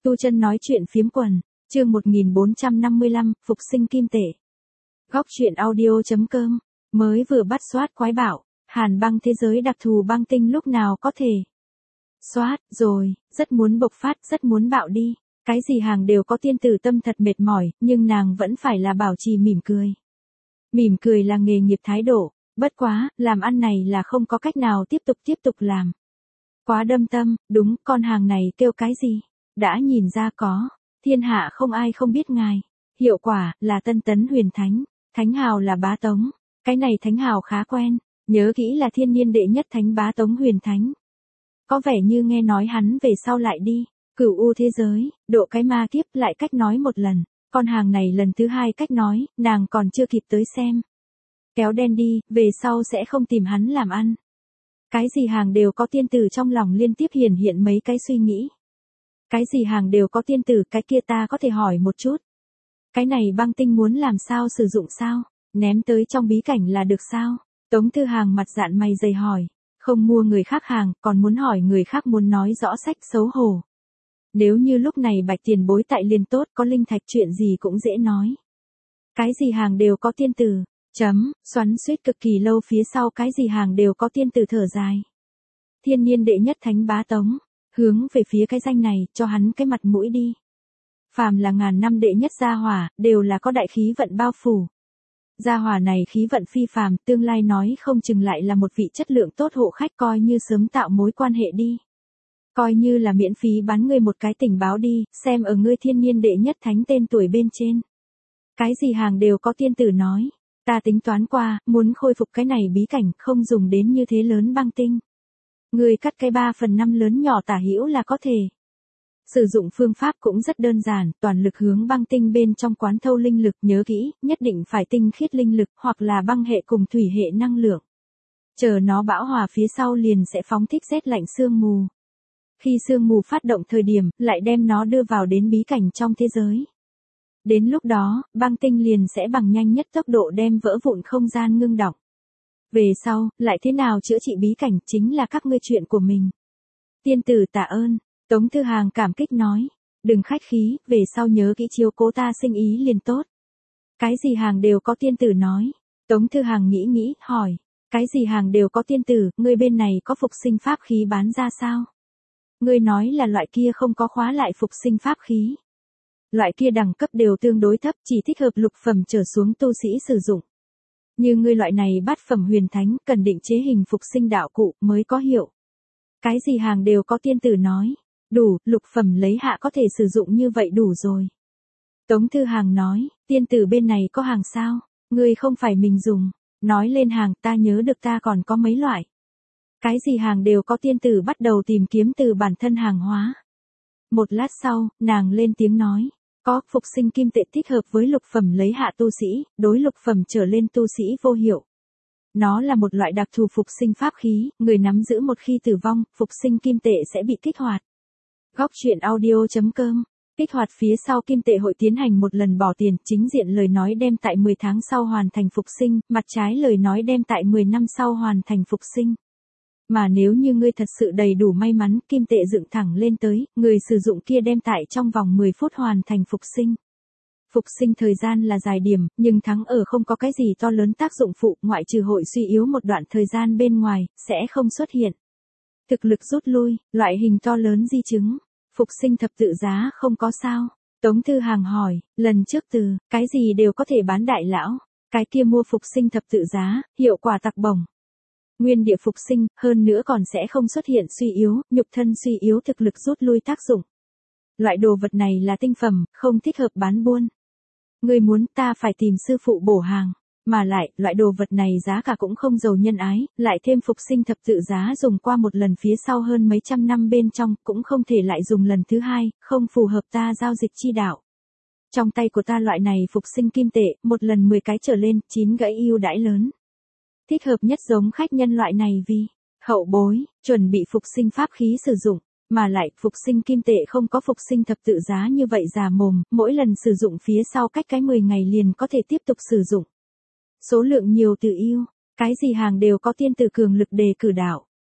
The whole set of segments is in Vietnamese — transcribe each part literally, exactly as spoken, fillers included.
Tu Chân nói chuyện phiếm quần, chương một nghìn bốn trăm năm mươi lăm, phục sinh kim tệ. Góc truyện audio.com, mới vừa bắt soát quái bảo, hàn băng thế giới đặc thù băng tinh lúc nào có thể. Soát, rồi, rất muốn bộc phát, rất muốn bạo đi, cái gì hàng đều có tiên tử tâm thật mệt mỏi, nhưng nàng vẫn phải là bảo trì mỉm cười. Mỉm cười là nghề nghiệp thái độ, bất quá, làm ăn này là không có cách nào tiếp tục tiếp tục làm. Quá đâm tâm, đúng, con hàng này kêu cái gì? Đã nhìn ra có, thiên hạ không ai không biết ngài. Hiệu quả là Tân Tấn Huyền Thánh, Thánh Hào là Bá Tống. Cái này Thánh Hào khá quen, nhớ kỹ là thiên niên đệ nhất Thánh Bá Tống Huyền Thánh. Có vẻ như nghe nói hắn về sau lại đi, cửu u thế giới, độ cái ma kiếp lại cách nói một lần. Con hàng này lần thứ hai cách nói, nàng còn chưa kịp tới xem. Kéo đen đi, về sau sẽ không tìm hắn làm ăn. Cái gì hàng đều có tiên tử trong lòng liên tiếp hiển hiện mấy cái suy nghĩ. Cái gì hàng đều có tiên tử, cái kia ta có thể hỏi một chút. Cái này băng tinh muốn làm sao sử dụng sao? Ném tới trong bí cảnh là được sao? Tống Thư Hàng mặt dạn mày dày hỏi. Không mua người khác hàng, còn muốn hỏi người khác muốn nói rõ sách xấu hổ. Nếu như lúc này Bạch Tiền Bối tại liền tốt, có linh thạch chuyện gì cũng dễ nói. Cái gì hàng đều có tiên tử. Chấm, xoắn suýt cực kỳ lâu phía sau cái gì hàng đều có tiên tử thở dài. Thiên niên đệ nhất Thánh Bá Tống, hướng về phía cái danh này, cho hắn cái mặt mũi đi. Phàm là ngàn năm đệ nhất gia hỏa, đều là có đại khí vận bao phủ. Gia hỏa này khí vận phi phàm, tương lai nói không chừng lại là một vị chất lượng tốt hộ khách, coi như sớm tạo mối quan hệ đi. Coi như là miễn phí bán ngươi một cái tình báo đi, xem ở ngươi thiên niên đệ nhất thánh tên tuổi bên trên. Cái gì hàng đều có tiên tử nói. Ta tính toán qua, muốn khôi phục cái này bí cảnh, không dùng đến như thế lớn băng tinh. Người cắt cái ba phần năm lớn nhỏ tả hữu là có thể. Sử dụng phương pháp cũng rất đơn giản, toàn lực hướng băng tinh bên trong quán thâu linh lực, nhớ kỹ, nhất định phải tinh khiết linh lực, hoặc là băng hệ cùng thủy hệ năng lượng. Chờ nó bão hòa phía sau liền sẽ phóng thích rét lạnh sương mù. Khi sương mù phát động thời điểm, lại đem nó đưa vào đến bí cảnh trong thế giới. Đến lúc đó, băng tinh liền sẽ bằng nhanh nhất tốc độ đem vỡ vụn không gian ngưng đọng. Về sau, lại thế nào chữa trị bí cảnh chính là các ngươi chuyện của mình. Tiên tử tạ ơn, Tống Thư Hàng cảm kích nói. Đừng khách khí, về sau nhớ kỹ chiếu cố ta sinh ý liền tốt. Cái gì hàng đều có tiên tử nói. Tống Thư Hàng nghĩ nghĩ, hỏi. Cái gì hàng đều có tiên tử, ngươi bên này có phục sinh pháp khí bán ra sao? Ngươi nói là loại kia không có khóa lại phục sinh pháp khí. Loại kia đẳng cấp đều tương đối thấp, chỉ thích hợp lục phẩm trở xuống tu sĩ sử dụng. Như ngươi loại này bát phẩm huyền thánh, cần định chế hình phục sinh đạo cụ mới có hiệu. Cái gì hàng đều có tiên tử nói. Đủ, lục phẩm lấy hạ có thể sử dụng như vậy đủ rồi. Tống Thư Hàng nói, tiên tử bên này có hàng sao? Ngươi không phải mình dùng. Nói lên hàng, ta nhớ được ta còn có mấy loại. Cái gì hàng đều có tiên tử bắt đầu tìm kiếm từ bản thân hàng hóa. Một lát sau, nàng lên tiếng nói. Có phục sinh kim tệ thích hợp với lục phẩm lấy hạ tu sĩ, đối lục phẩm trở lên tu sĩ vô hiệu. Nó là một loại đặc thù phục sinh pháp khí, người nắm giữ một khi tử vong, phục sinh kim tệ sẽ bị kích hoạt. Góc truyện audio.com, kích hoạt phía sau kim tệ hội tiến hành một lần bỏ tiền, chính diện lời nói đem tại mười tháng sau hoàn thành phục sinh, mặt trái lời nói đem tại mười năm sau hoàn thành phục sinh. Mà nếu như ngươi thật sự đầy đủ may mắn, kim tệ dựng thẳng lên tới, người sử dụng kia đem tại trong vòng mười phút hoàn thành phục sinh. Phục sinh thời gian là dài điểm, nhưng thắng ở không có cái gì to lớn tác dụng phụ, ngoại trừ hội suy yếu một đoạn thời gian bên ngoài, sẽ không xuất hiện. Thực lực rút lui, loại hình to lớn di chứng, phục sinh thập tự giá không có sao. Tống Thư Hàng hỏi, lần trước từ, cái gì đều có thể bán đại lão, cái kia mua phục sinh thập tự giá, hiệu quả tặc bổng. Nguyên địa phục sinh, hơn nữa còn sẽ không xuất hiện suy yếu, nhục thân suy yếu thực lực rút lui tác dụng. Loại đồ vật này là tinh phẩm, không thích hợp bán buôn. Ngươi muốn ta phải tìm sư phụ bổ hàng, mà lại, loại đồ vật này giá cả cũng không giàu nhân ái, lại thêm phục sinh thập tự giá dùng qua một lần phía sau hơn mấy trăm năm bên trong, cũng không thể lại dùng lần thứ hai, không phù hợp ta giao dịch chi đạo. Trong tay của ta loại này phục sinh kim tệ, một lần mười cái trở lên, chín gãy ưu đãi lớn. Thích hợp nhất giống khách nhân loại này vì hậu bối, chuẩn bị phục sinh pháp khí sử dụng, mà lại phục sinh kim tệ không có phục sinh thập tự giá như vậy già mồm, mỗi lần sử dụng phía sau cách cái mười ngày liền có thể tiếp tục sử dụng. Số lượng nhiều tự yêu, cái gì hàng đều có tiên tử cường lực đề cử đạo.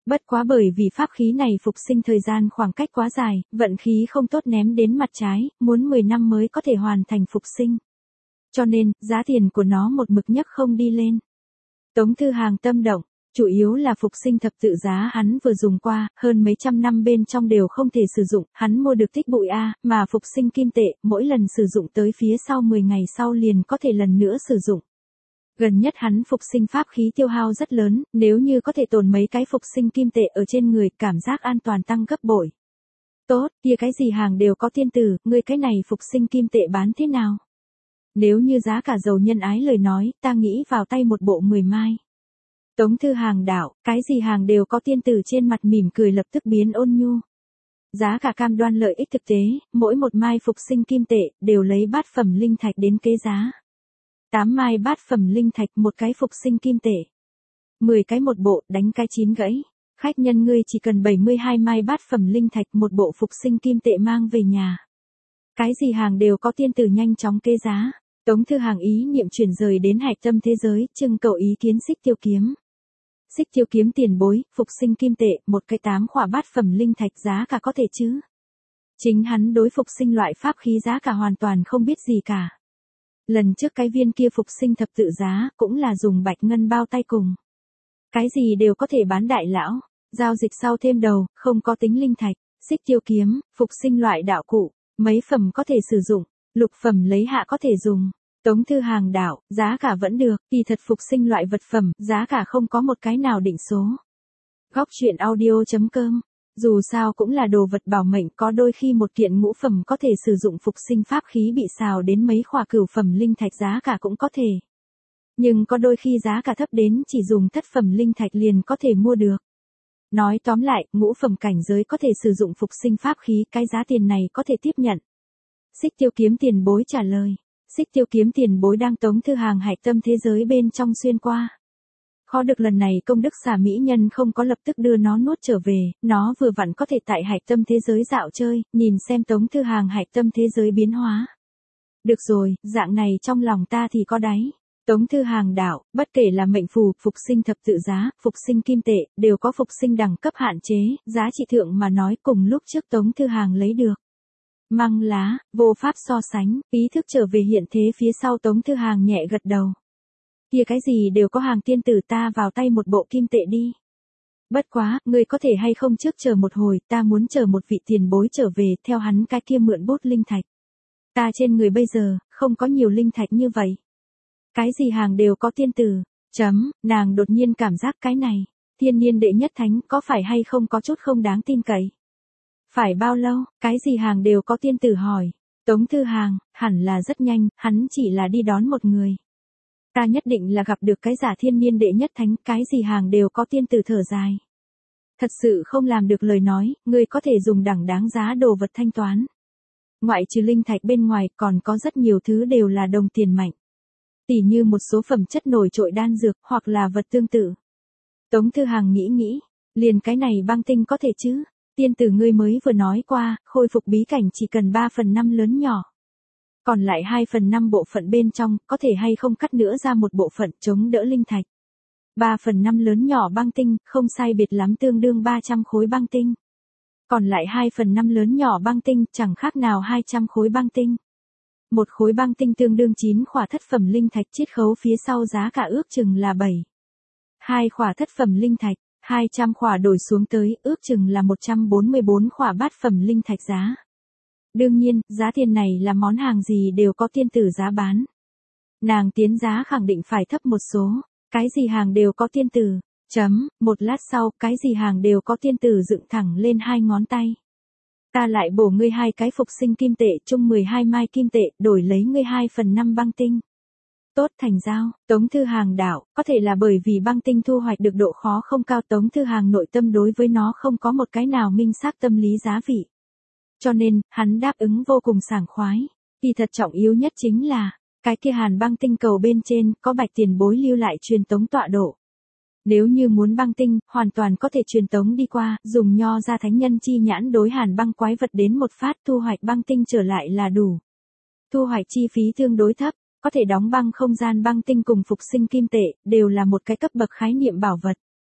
Bất quá bởi vì pháp khí này phục sinh thời gian khoảng cách quá dài, vận khí không tốt ném đến mặt trái, muốn mười năm mới có thể hoàn thành phục sinh. Cho nên, giá tiền của nó một mực nhất không đi lên. Tống Thư Hàng tâm động, chủ yếu là phục sinh thập tự giá hắn vừa dùng qua, hơn mấy trăm năm bên trong đều không thể sử dụng, hắn mua được tích bụi A, mà phục sinh kim tệ, mỗi lần sử dụng tới phía sau mười ngày sau liền có thể lần nữa sử dụng. Gần nhất hắn phục sinh pháp khí tiêu hao rất lớn, nếu như có thể tồn mấy cái phục sinh kim tệ ở trên người, cảm giác an toàn tăng gấp bội. Tốt, kia cái gì hàng đều có tiên tử, ngươi cái này phục sinh kim tệ bán thế nào? Nếu như giá cả giàu nhân ái lời nói, ta nghĩ vào tay một bộ mười mai. Tống Thư Hàng đạo, cái gì hàng đều có tiên tử trên mặt mỉm cười lập tức biến ôn nhu. Giá cả cam đoan lợi ích thực tế, mỗi một mai phục sinh kim tệ, đều lấy bát phẩm linh thạch đến kế giá. tám mai bát phẩm linh thạch một cái phục sinh kim tệ. mười cái một bộ, đánh cái chín gãy. Khách nhân ngươi chỉ cần bảy mươi hai mai bát phẩm linh thạch một bộ phục sinh kim tệ mang về nhà. Cái gì hàng đều có tiên tử nhanh chóng kế giá. Tống Thư Hàng ý niệm chuyển rời đến hạch tâm thế giới, trưng cầu ý kiến Xích Tiêu Kiếm. Xích Tiêu Kiếm tiền bối, phục sinh kim tệ, một cái tám khỏa bát phẩm linh thạch giá cả có thể chứ? Chính hắn đối phục sinh loại pháp khí giá cả hoàn toàn không biết gì cả. Lần trước cái viên kia phục sinh thập tự giá, cũng là dùng bạch ngân bao tay cùng. Cái gì đều có thể bán đại lão, giao dịch sau thêm đầu, không có tính linh thạch. Xích Tiêu Kiếm, phục sinh loại đạo cụ, mấy phẩm có thể sử dụng, lục phẩm lấy hạ có thể dùng. Tống Thư Hàng đạo, giá cả vẫn được, kỳ thật phục sinh loại vật phẩm, giá cả không có một cái nào định số. Góc truyện audio chấm com, dù sao cũng là đồ vật bảo mệnh, có đôi khi một kiện ngũ phẩm có thể sử dụng phục sinh pháp khí bị xào đến mấy khỏa cửu phẩm linh thạch giá cả cũng có thể. Nhưng có đôi khi giá cả thấp đến chỉ dùng thất phẩm linh thạch liền có thể mua được. Nói tóm lại, ngũ phẩm cảnh giới có thể sử dụng phục sinh pháp khí, cái giá tiền này có thể tiếp nhận. Xích Tiêu Kiếm tiền bối trả lời. Xích Tiêu Kiếm tiền bối đang Tống Thư Hàng hạch tâm thế giới bên trong xuyên qua. Khó được lần này công đức xà mỹ nhân không có lập tức đưa nó nuốt trở về, nó vừa vặn có thể tại hạch tâm thế giới dạo chơi, nhìn xem Tống Thư Hàng hạch tâm thế giới biến hóa. Được rồi, dạng này trong lòng ta thì có đáy. Tống Thư Hàng đạo, bất kể là mệnh phù, phục sinh thập tự giá, phục sinh kim tệ, đều có phục sinh đẳng cấp hạn chế, giá trị thượng mà nói cùng lúc trước Tống Thư Hàng lấy được. Măng lá, vô pháp so sánh, ý thức trở về hiện thế phía sau Tống Thư Hàng nhẹ gật đầu. Kia cái gì đều có hàng tiên tử, ta vào tay một bộ kim tệ đi. Bất quá, ngươi có thể hay không trước chờ một hồi, ta muốn chờ một vị tiền bối trở về, theo hắn cái kia mượn bút linh thạch. Ta trên người bây giờ, không có nhiều linh thạch như vậy. Cái gì hàng đều có tiên tử, chấm, nàng đột nhiên cảm giác cái này, thiên niên đệ nhất thánh có phải hay không có chút không đáng tin cậy. Phải bao lâu, cái gì hàng đều có tiên tử hỏi. Tống Thư Hàng, hẳn là rất nhanh, hắn chỉ là đi đón một người. Ta nhất định là gặp được cái giả thiên niên đệ nhất thánh, cái gì hàng đều có tiên tử thở dài. Thật sự không làm được lời nói, ngươi có thể dùng đẳng đáng giá đồ vật thanh toán. Ngoại trừ linh thạch bên ngoài còn có rất nhiều thứ đều là đồng tiền mạnh. Tỉ như một số phẩm chất nổi trội đan dược hoặc là vật tương tự. Tống Thư Hàng nghĩ nghĩ, liền cái này băng tinh có thể chứ? Tiên tử ngươi mới vừa nói qua, khôi phục bí cảnh chỉ cần ba phần năm lớn nhỏ. Còn lại hai phần năm bộ phận bên trong, có thể hay không cắt nữa ra một bộ phận chống đỡ linh thạch. ba phần năm lớn nhỏ băng tinh, không sai biệt lắm tương đương ba trăm khối băng tinh. Còn lại hai phần năm lớn nhỏ băng tinh, chẳng khác nào hai trăm khối băng tinh. Một khối băng tinh tương đương chín khỏa thất phẩm linh thạch, chiết khấu phía sau giá cả ước chừng là bảy. hai khỏa thất phẩm linh thạch, hai trăm khỏa đổi xuống tới, ước chừng là một trăm bốn mươi bốn khỏa bát phẩm linh thạch giá. Đương nhiên, giá tiền này là món hàng gì đều có tiên tử giá bán. Nàng tiến giá khẳng định phải thấp một số, cái gì hàng đều có tiên tử. Chấm, một lát sau, cái gì hàng đều có tiên tử dựng thẳng lên hai ngón tay. Ta lại bổ ngươi hai cái phục sinh kim tệ, chung mười hai mai kim tệ, đổi lấy ngươi hai phần năm băng tinh. Tốt, thành giao. Tống Thư Hàng đạo, có thể là bởi vì băng tinh thu hoạch được độ khó không cao, Tống Thư Hàng nội tâm đối với nó không có một cái nào minh xác tâm lý giá vị. Cho nên, hắn đáp ứng vô cùng sảng khoái. Kỳ thật trọng yếu nhất chính là, cái kia hàn băng tinh cầu bên trên, có bạch tiền bối lưu lại truyền tống tọa độ. Nếu như muốn băng tinh, hoàn toàn có thể truyền tống đi qua, dùng nho ra thánh nhân chi nhãn đối hàn băng quái vật đến một phát thu hoạch băng tinh trở lại là đủ. Thu hoạch chi phí tương đối thấp, có thể đóng băng không gian băng tinh cùng phục sinh kim tệ, đều là một cái cấp bậc khái niệm bảo vật.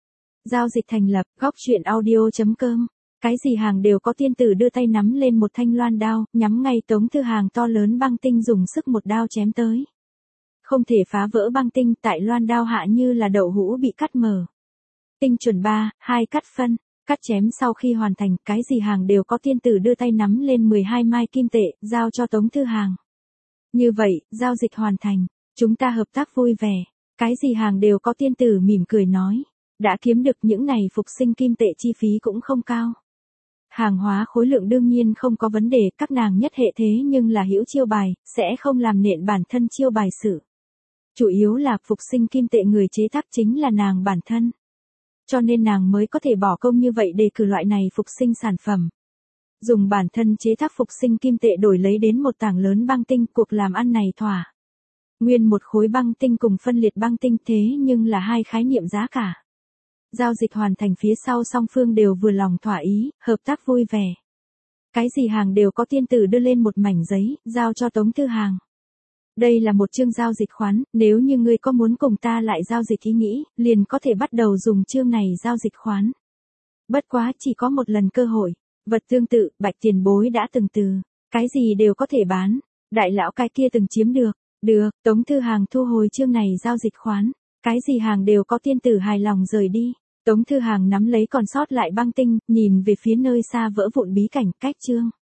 Giao dịch thành lập, góc chuyện audio.com. Cái gì hàng đều có tiên tử đưa tay nắm lên một thanh loan đao, nhắm ngay Tống Thư Hàng to lớn băng tinh dùng sức một đao chém tới. Không thể phá vỡ băng tinh, tại loan đao hạ như là đậu hũ bị cắt mở. Tinh chuẩn ba, hai cắt phân, cắt chém sau khi hoàn thành, cái gì hàng đều có tiên tử đưa tay nắm lên mười hai mai kim tệ, giao cho Tống Thư Hàng. Như vậy, giao dịch hoàn thành, chúng ta hợp tác vui vẻ. Cái gì hàng đều có tiên tử mỉm cười nói. Đã kiếm được những này phục sinh kim tệ chi phí cũng không cao. Hàng hóa khối lượng đương nhiên không có vấn đề, các nàng nhất hệ thế nhưng là hữu chiêu bài, sẽ không làm nện bản thân chiêu bài sự. Chủ yếu là phục sinh kim tệ người chế tác chính là nàng bản thân. Cho nên nàng mới có thể bỏ công như vậy để cử loại này phục sinh sản phẩm. Dùng bản thân chế tác phục sinh kim tệ đổi lấy đến một tảng lớn băng tinh, cuộc làm ăn này thỏa. Nguyên một khối băng tinh cùng phân liệt băng tinh thế nhưng là hai khái niệm giá cả. Giao dịch hoàn thành phía sau song phương đều vừa lòng thỏa ý, hợp tác vui vẻ. Cái gì hàng đều có tiên tử đưa lên một mảnh giấy, giao cho Tống Thư Hàng. Đây là một chương giao dịch khoán, nếu như ngươi có muốn cùng ta lại giao dịch ý nghĩ, liền có thể bắt đầu dùng chương này giao dịch khoán. Bất quá chỉ có một lần cơ hội, vật tương tự, Bạch tiền bối đã từng từ, cái gì đều có thể bán, đại lão cái kia từng chiếm được, được, Tống Thư Hàng thu hồi chương này giao dịch khoán, cái gì hàng đều có tiên tử hài lòng rời đi. Tống Thư Hàng nắm lấy còn sót lại băng tinh, nhìn về phía nơi xa vỡ vụn bí cảnh, cách chương.